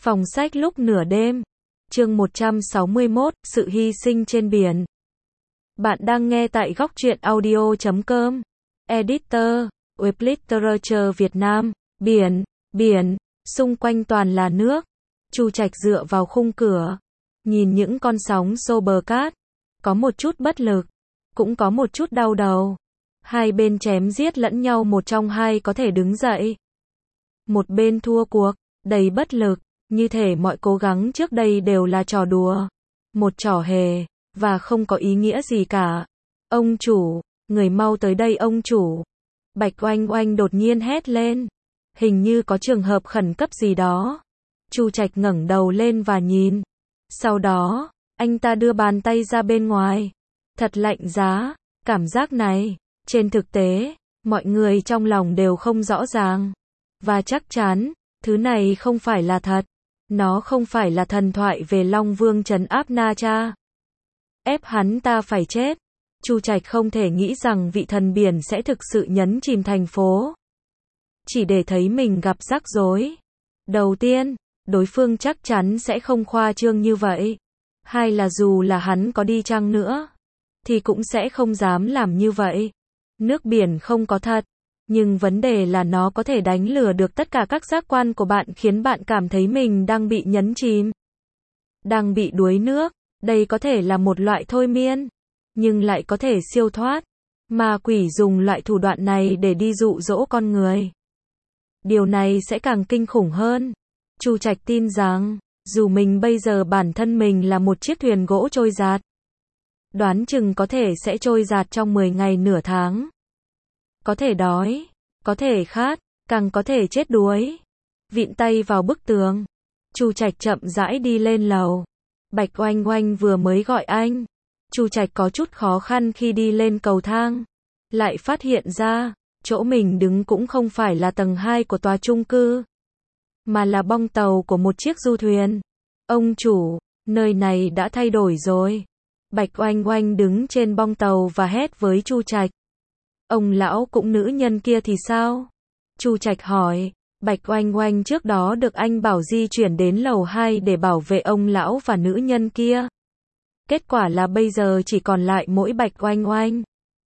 Phòng sách lúc nửa đêm. Chương 161, sự hy sinh trên biển. Bạn đang nghe tại góc truyện audio.com. Editor, Web Literature Việt Nam. Biển, xung quanh toàn là nước. Chu Trạch dựa vào khung cửa, nhìn những con sóng xô bờ cát, có một chút bất lực, cũng có một chút đau đầu. Hai bên chém giết lẫn nhau, một trong hai có thể đứng dậy, một bên thua cuộc, đầy bất lực, như thể mọi cố gắng trước đây đều là trò đùa, một trò hề, và không có ý nghĩa gì cả. Ông chủ, người mau tới đây ông chủ. Bạch Oanh Oanh đột nhiên hét lên. Hình như có trường hợp khẩn cấp gì đó. Chu Trạch ngẩng đầu lên và nhìn. Sau đó, anh ta đưa bàn tay ra bên ngoài. Thật lạnh giá, cảm giác này. Trên thực tế, mọi người trong lòng đều không rõ ràng. Và chắc chắn, thứ này không phải là thật. Nó không phải là thần thoại về Long Vương trấn áp Na Tra, ép hắn ta phải chết. Chu Trạch không thể nghĩ rằng vị thần biển sẽ thực sự nhấn chìm thành phố, chỉ để thấy mình gặp rắc rối. Đầu tiên, đối phương chắc chắn sẽ không khoa trương như vậy. Hai là dù là hắn có đi chăng nữa, thì cũng sẽ không dám làm như vậy. Nước biển không có thật, nhưng vấn đề là nó có thể đánh lừa được tất cả các giác quan của bạn, khiến bạn cảm thấy mình đang bị nhấn chìm, đang bị đuối nước. Đây có thể là một loại thôi miên, nhưng lại có thể siêu thoát. Ma quỷ dùng loại thủ đoạn này để đi dụ dỗ con người. Điều này sẽ càng kinh khủng hơn. Chu Trạch tin rằng, dù mình bây giờ bản thân mình là một chiếc thuyền gỗ trôi dạt, đoán chừng có thể sẽ trôi dạt trong 10 ngày nửa tháng. Có thể đói, có thể khát, càng có thể chết đuối. Vịn tay vào bức tường, Chu Trạch chậm rãi đi lên lầu. Bạch Oanh Oanh vừa mới gọi anh. Chu Trạch có chút khó khăn khi đi lên cầu thang, lại phát hiện ra, chỗ mình đứng cũng không phải là tầng 2 của tòa chung cư, mà là bong tàu của một chiếc du thuyền. Ông chủ, nơi này đã thay đổi rồi. Bạch Oanh Oanh đứng trên bong tàu và hét với Chu Trạch. Ông lão cũng nữ nhân kia thì sao? Chu Trạch hỏi. Bạch Oanh Oanh trước đó được anh bảo di chuyển đến lầu 2 để bảo vệ ông lão và nữ nhân kia. Kết quả là bây giờ chỉ còn lại mỗi Bạch Oanh Oanh.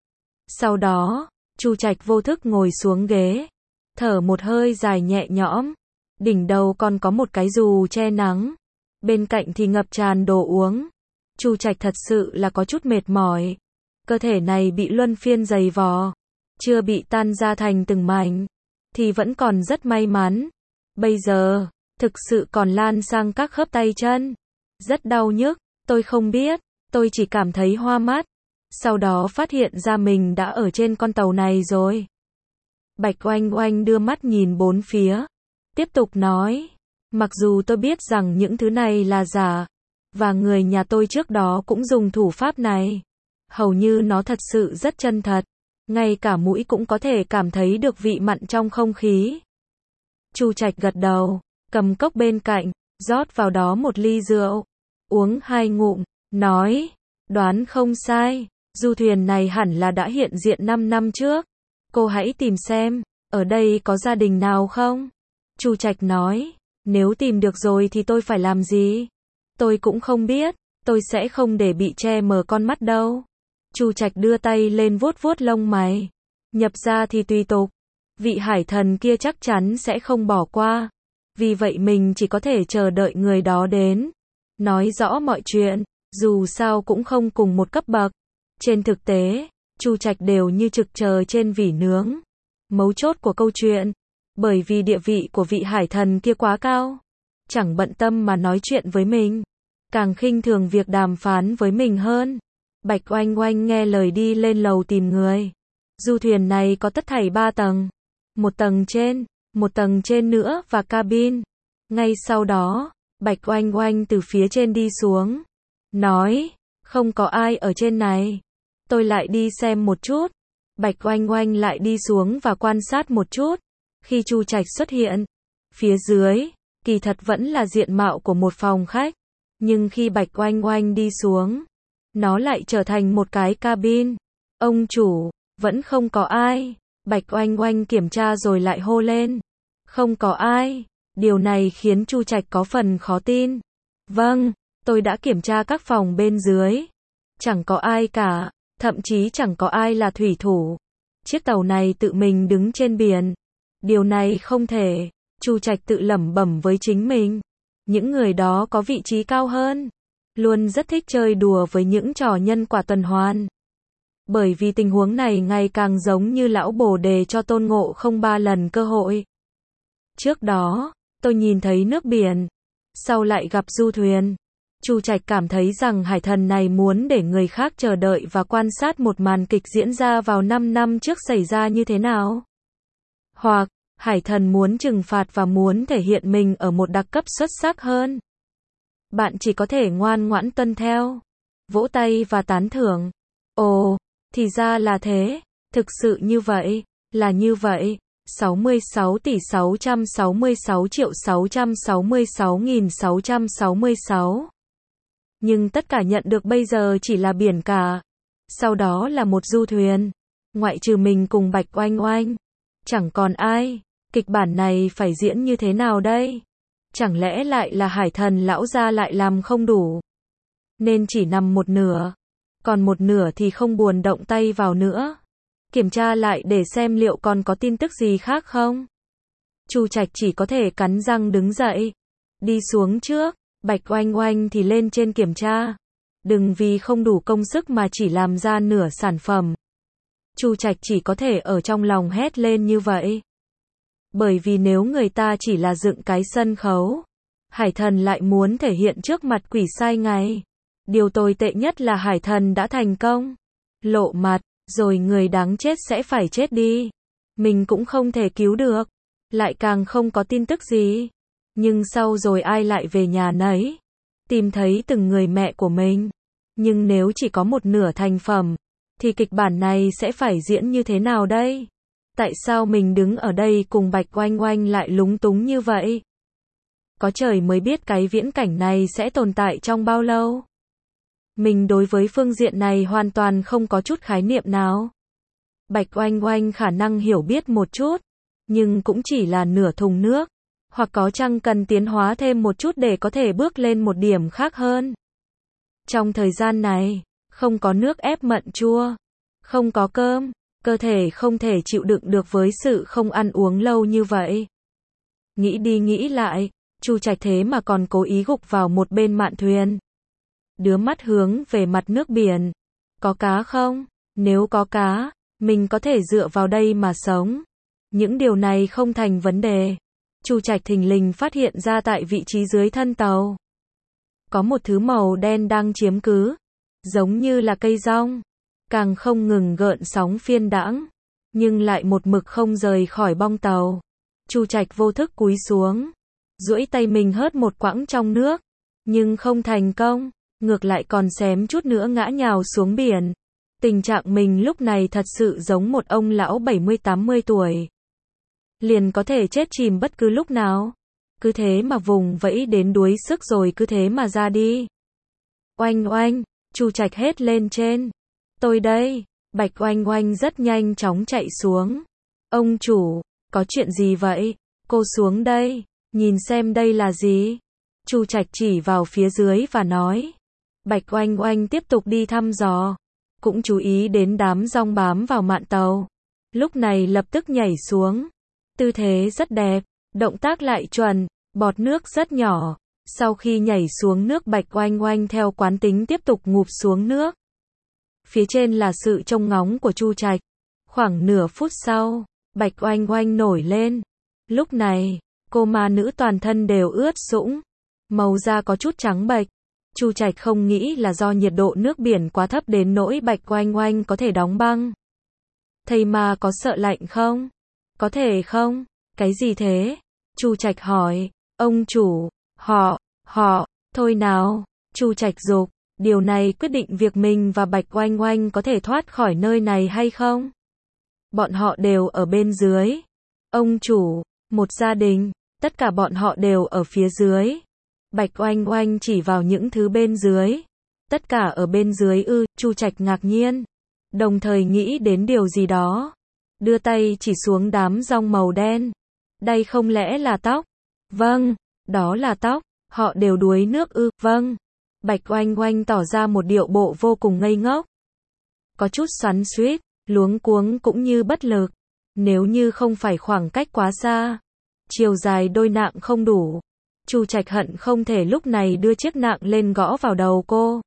Sau đó, Chu Trạch vô thức ngồi xuống ghế, thở một hơi dài nhẹ nhõm. Đỉnh đầu còn có một cái dù che nắng, bên cạnh thì ngập tràn đồ uống. Chu Trạch thật sự là có chút mệt mỏi. Cơ thể này bị luân phiên giày vò, chưa bị tan ra thành từng mảnh, thì vẫn còn rất may mắn. Bây giờ, thực sự còn lan sang các khớp tay chân. Rất đau nhức, tôi không biết, tôi chỉ cảm thấy hoa mắt. Sau đó phát hiện ra mình đã ở trên con tàu này rồi. Bạch Oanh Oanh đưa mắt nhìn bốn phía, tiếp tục nói. Mặc dù tôi biết rằng những thứ này là giả, và người nhà tôi trước đó cũng dùng thủ pháp này. Hầu như nó thật sự rất chân thật. Ngay cả mũi cũng có thể cảm thấy được vị mặn trong không khí. Chu Trạch gật đầu, cầm cốc bên cạnh, rót vào đó một ly rượu, uống 2 ngụm, nói, đoán không sai, du thuyền này hẳn là đã hiện diện 5 năm trước. Cô hãy tìm xem, ở đây có gia đình nào không? Chu Trạch nói, nếu tìm được rồi thì tôi phải làm gì? Tôi cũng không biết, tôi sẽ không để bị che mờ con mắt đâu. Chu Trạch đưa tay lên vuốt vuốt lông mày. Nhập ra thì tùy tục. Vị hải thần kia chắc chắn sẽ không bỏ qua. Vì vậy mình chỉ có thể chờ đợi người đó đến, nói rõ mọi chuyện, dù sao cũng không cùng một cấp bậc. Trên thực tế, Chu Trạch đều như trực chờ trên vỉ nướng. Mấu chốt của câu chuyện, bởi vì địa vị của vị hải thần kia quá cao, chẳng bận tâm mà nói chuyện với mình, càng khinh thường việc đàm phán với mình hơn. Bạch Oanh Oanh nghe lời đi lên lầu tìm người. Du thuyền này có tất thảy 3 tầng. Một tầng trên nữa và cabin. Ngay sau đó, Bạch Oanh Oanh từ phía trên đi xuống, nói, không có ai ở trên này. Tôi lại đi xem một chút. Bạch Oanh Oanh lại đi xuống và quan sát một chút. Khi Chu Trạch xuất hiện, phía dưới, kỳ thật vẫn là diện mạo của một phòng khách. Nhưng khi Bạch Oanh Oanh đi xuống, nó lại trở thành một cái cabin. Ông chủ, vẫn không có ai. Bạch Oanh Oanh kiểm tra rồi lại hô lên. Không có ai. Điều này khiến Chu Trạch có phần khó tin. Vâng, tôi đã kiểm tra các phòng bên dưới. Chẳng có ai cả, thậm chí chẳng có ai là thủy thủ. Chiếc tàu này tự mình đứng trên biển. Điều này không thể, Chu Trạch tự lẩm bẩm với chính mình. Những người đó có vị trí cao hơn, luôn rất thích chơi đùa với những trò nhân quả tuần hoàn. Bởi vì tình huống này ngày càng giống như lão Bồ Đề cho Tôn Ngộ Không 3 lần cơ hội. Trước đó, tôi nhìn thấy nước biển, sau lại gặp du thuyền. Chu Trạch cảm thấy rằng hải thần này muốn để người khác chờ đợi và quan sát một màn kịch diễn ra vào 5 năm trước xảy ra như thế nào. Hoặc, hải thần muốn trừng phạt và muốn thể hiện mình ở một đặc cấp xuất sắc hơn. Bạn chỉ có thể ngoan ngoãn tuân theo, vỗ tay và tán thưởng. Ồ, thì ra là thế, thực sự như vậy, là như vậy. 66.666.666.666. Nhưng tất cả nhận được bây giờ chỉ là biển cả. Sau đó là một du thuyền. Ngoại trừ mình cùng Bạch Oanh Oanh. Chẳng còn ai. Kịch bản này phải diễn như thế nào đây? Chẳng lẽ lại là hải thần lão gia lại làm không đủ? Nên chỉ nằm một nửa. Còn một nửa thì không buồn động tay vào nữa. Kiểm tra lại để xem liệu còn có tin tức gì khác không? Chu Trạch chỉ có thể cắn răng đứng dậy. Đi xuống trước, Bạch Oanh Oanh thì lên trên kiểm tra. Đừng vì không đủ công sức mà chỉ làm ra nửa sản phẩm. Chu Trạch chỉ có thể ở trong lòng hét lên như vậy. Bởi vì nếu người ta chỉ là dựng cái sân khấu, hải thần lại muốn thể hiện trước mặt quỷ sai ngày. Điều tồi tệ nhất là hải thần đã thành công. Lộ mặt, rồi người đáng chết sẽ phải chết đi. Mình cũng không thể cứu được. Lại càng không có tin tức gì. Nhưng sau rồi ai lại về nhà nấy. Tìm thấy từng người mẹ của mình. Nhưng nếu chỉ có một nửa thành phẩm, thì kịch bản này sẽ phải diễn như thế nào đây? Tại sao mình đứng ở đây cùng Bạch Oanh Oanh lại lúng túng như vậy? Có trời mới biết cái viễn cảnh này sẽ tồn tại trong bao lâu. Mình đối với phương diện này hoàn toàn không có chút khái niệm nào. Bạch Oanh Oanh khả năng hiểu biết một chút, nhưng cũng chỉ là nửa thùng nước. Hoặc có chăng cần tiến hóa thêm một chút để có thể bước lên một điểm khác hơn. Trong thời gian này, không có nước ép mận chua, không có cơm, cơ thể không thể chịu đựng được với sự không ăn uống lâu như vậy. Nghĩ đi nghĩ lại, Chu Trạch thế mà còn cố ý gục vào một bên mạn thuyền. Đưa mắt hướng về mặt nước biển. Có cá không? Nếu có cá, mình có thể dựa vào đây mà sống. Những điều này không thành vấn đề. Chu Trạch thình lình phát hiện ra tại vị trí dưới thân tàu. Có một thứ màu đen đang chiếm cứ. Giống như là cây rong. Càng không ngừng gợn sóng phiên đãng. Nhưng lại một mực không rời khỏi bong tàu. Chu Trạch vô thức cúi xuống. Duỗi tay mình hớt một quãng trong nước. Nhưng không thành công. Ngược lại còn xém chút nữa ngã nhào xuống biển. Tình trạng mình lúc này thật sự giống một ông lão 70-80 tuổi. Liền có thể chết chìm bất cứ lúc nào. Cứ thế mà vùng vẫy đến đuối sức rồi cứ thế mà ra đi. Oanh oanh, Chu Trạch hét lên trên. Tôi đây. Bạch Oanh Oanh rất nhanh chóng chạy xuống. Ông chủ, có chuyện gì vậy? Cô xuống đây, nhìn xem đây là gì? Chu Trạch chỉ vào phía dưới và nói. Bạch Oanh Oanh tiếp tục đi thăm dò. Cũng chú ý đến đám rong bám vào mạn tàu. Lúc này lập tức nhảy xuống. Tư thế rất đẹp, động tác lại chuẩn, bọt nước rất nhỏ. Sau khi nhảy xuống nước Bạch Oanh Oanh theo quán tính tiếp tục ngụp xuống nước. Phía trên là sự trông ngóng của Chu Trạch. Khoảng nửa phút sau, Bạch Oanh Oanh nổi lên. Lúc này, cô ma nữ toàn thân đều ướt sũng. Màu da có chút trắng bệch. Chu Trạch không nghĩ là do nhiệt độ nước biển quá thấp đến nỗi Bạch Oanh Oanh có thể đóng băng. Thầy ma có sợ lạnh không? Có thể không? Cái gì thế? Chu Trạch hỏi. Ông chủ, họ, thôi nào. Chu Trạch giục. Điều này quyết định việc mình và Bạch Oanh Oanh có thể thoát khỏi nơi này hay không? Bọn họ đều ở bên dưới. Ông chủ, một gia đình, tất cả bọn họ đều ở phía dưới. Bạch Oanh Oanh chỉ vào những thứ bên dưới. Tất cả ở bên dưới ư? Chu Trạch ngạc nhiên. Đồng thời nghĩ đến điều gì đó. Đưa tay chỉ xuống đám rong màu đen. Đây không lẽ là tóc? Vâng, đó là tóc. Họ đều đuối nước ư? Vâng. Bạch Oanh Oanh tỏ ra một điệu bộ vô cùng ngây ngốc. Có chút xoắn xuýt, luống cuống cũng như bất lực. Nếu như không phải khoảng cách quá xa, chiều dài đôi nạng không đủ, Chu Trạch hận không thể lúc này đưa chiếc nạng lên gõ vào đầu cô.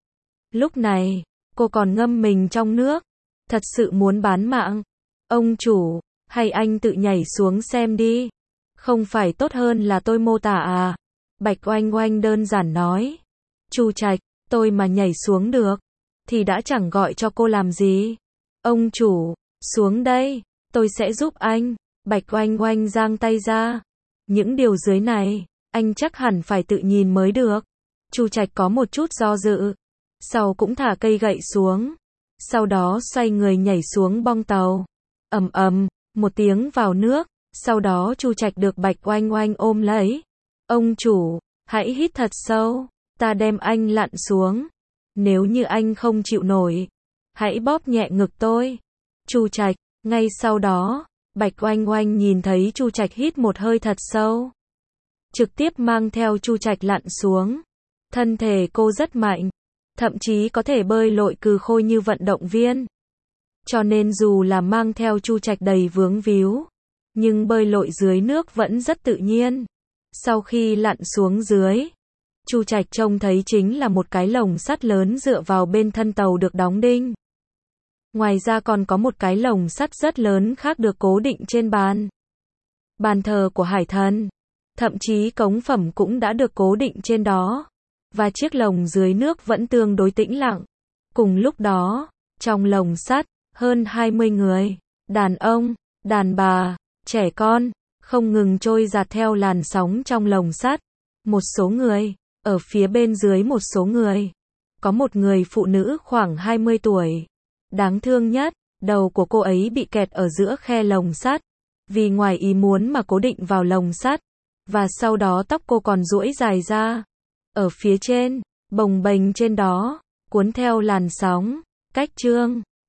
Lúc này, cô còn ngâm mình trong nước, thật sự muốn bán mạng. Ông chủ, hay anh tự nhảy xuống xem đi. Không phải tốt hơn là tôi mô tả à? Bạch Oanh Oanh đơn giản nói. Chu Trạch, tôi mà nhảy xuống được, thì đã chẳng gọi cho cô làm gì. Ông chủ, xuống đây, tôi sẽ giúp anh. Bạch Oanh Oanh giang tay ra. Những điều dưới này, anh chắc hẳn phải tự nhìn mới được. Chu Trạch có một chút do dự, sau cũng thả cây gậy xuống, sau đó xoay người nhảy xuống bong tàu. Ầm ầm, một tiếng vào nước, sau đó Chu Trạch được Bạch Oanh Oanh ôm lấy. Ông chủ, hãy hít thật sâu, ta đem anh lặn xuống. Nếu như anh không chịu nổi, hãy bóp nhẹ ngực tôi. Chu Trạch, ngay sau đó, Bạch Oanh Oanh nhìn thấy Chu Trạch hít một hơi thật sâu, trực tiếp mang theo Chu Trạch lặn xuống. Thân thể cô rất mạnh, thậm chí có thể bơi lội cừ khôi như vận động viên. Cho nên dù là mang theo Chu Trạch đầy vướng víu, nhưng bơi lội dưới nước vẫn rất tự nhiên. Sau khi lặn xuống dưới, Chu Trạch trông thấy chính là một cái lồng sắt lớn dựa vào bên thân tàu được đóng đinh. Ngoài ra còn có một cái lồng sắt rất lớn khác được cố định trên bàn. Bàn thờ của hải thần. Thậm chí cống phẩm cũng đã được cố định trên đó. Và chiếc lồng dưới nước vẫn tương đối tĩnh lặng. Cùng lúc đó, trong lồng sắt, hơn 20 người, đàn ông, đàn bà, trẻ con, không ngừng trôi dạt theo làn sóng trong lồng sắt. Một số người, ở phía bên dưới một số người. Có một người phụ nữ khoảng 20 tuổi. Đáng thương nhất, đầu của cô ấy bị kẹt ở giữa khe lồng sắt. Vì ngoài ý muốn mà cố định vào lồng sắt. Và sau đó tóc cô còn duỗi dài ra. Ở phía trên, bồng bềnh trên đó, cuốn theo làn sóng. Cách chương